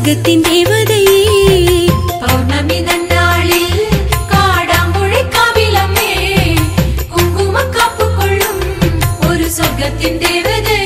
சொர்க்கத்தின் தேவதையே. பௌர்ணமி நன்னாளில் காடாம்புழை காவிலமே குங்கும காப்பு கொள்ளும் ஒரு சொர்க்கத்தின் தேவதையே.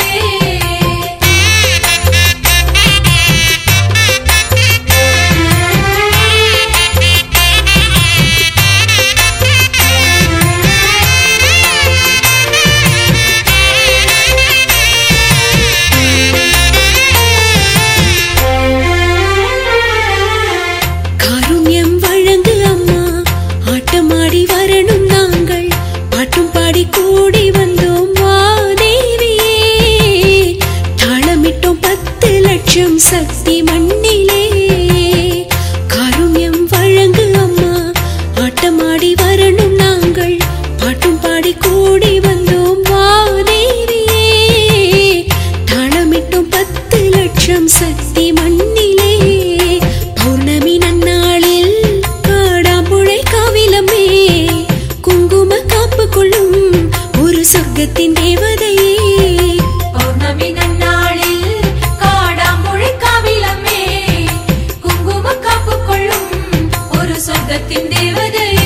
கூடி வந்தோம் வா தேவியே, தாளமிட்டோம் 10 லட்சம் சக்தி மண்ணிலே. காருண்யம் வழங்கு அம்மா, ஆட்டமாடி வரணும் நாங்கள், பாட்டும் பாடி கூடி வந்தோம் வா தேவியே, தாளமிட்டோம் 10 லட்சம் சக்தி மண்ணிலே. பௌர்ணமி நன்னாளில் காடாம்புழை காவிலமே குங்கும காப்பு கொள்ளும் ஒரு சொர்க்கத்தின் தேவதையே. பௌர்ணமி நன்னாளில் காடாம்புழை காவிலமே குங்கும காப்பு கொள்ளும் ஒரு சொர்க்கத்தின் தேவதையே.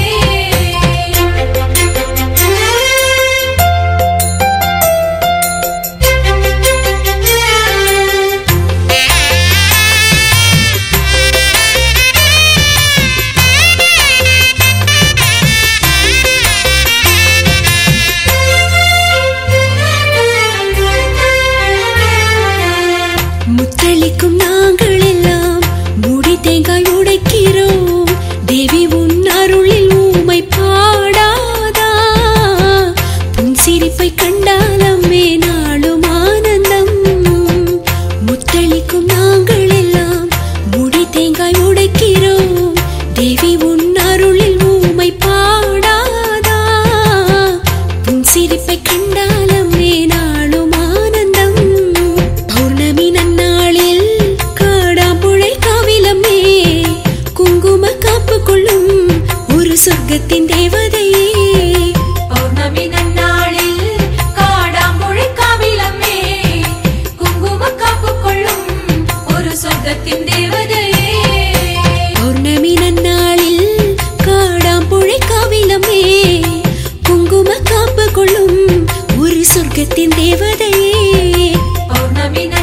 முத்தளிக்கும் நாங்கள் எல்லாம் மூடி தேங்காய் உடைக்கிறோம், தேவி உன் அருளில் ஊமை பாடாதா, புன்சிரிப்பை கண்டாலம்மே நாளும் ஆனந்தம். முத்தளிக்கும் நாங்கள் எல்லாம் மூடி தேங்காய் உடைக்கிறோம், தேவி உன் அருளில் ஊமை பாடாதா, புன்சிரிப்பை கண்டாலம்மே நாளும் ஆனந்தம். பௌர்ணமி நன்னாளில் காடாம்புழை காவிலமே குங்கும காப்பு கொள்ளும் ஒரு சொர்க்கத்தின் தேவதையே. பௌர்ணமி நன்னாளில் காடாம்புழை காவிலமே குங்கும காப்பு கொள்ளும் ஒரு சொர்க்கத்தின் தேவதையே. பௌர்ணமி நன்னாளில் காடாம்புழை காவிலமே குங்கும காப்பு கொள்ளும் ஒரு சொர்க்கத்தின் தேவதையே. பௌர்ணமி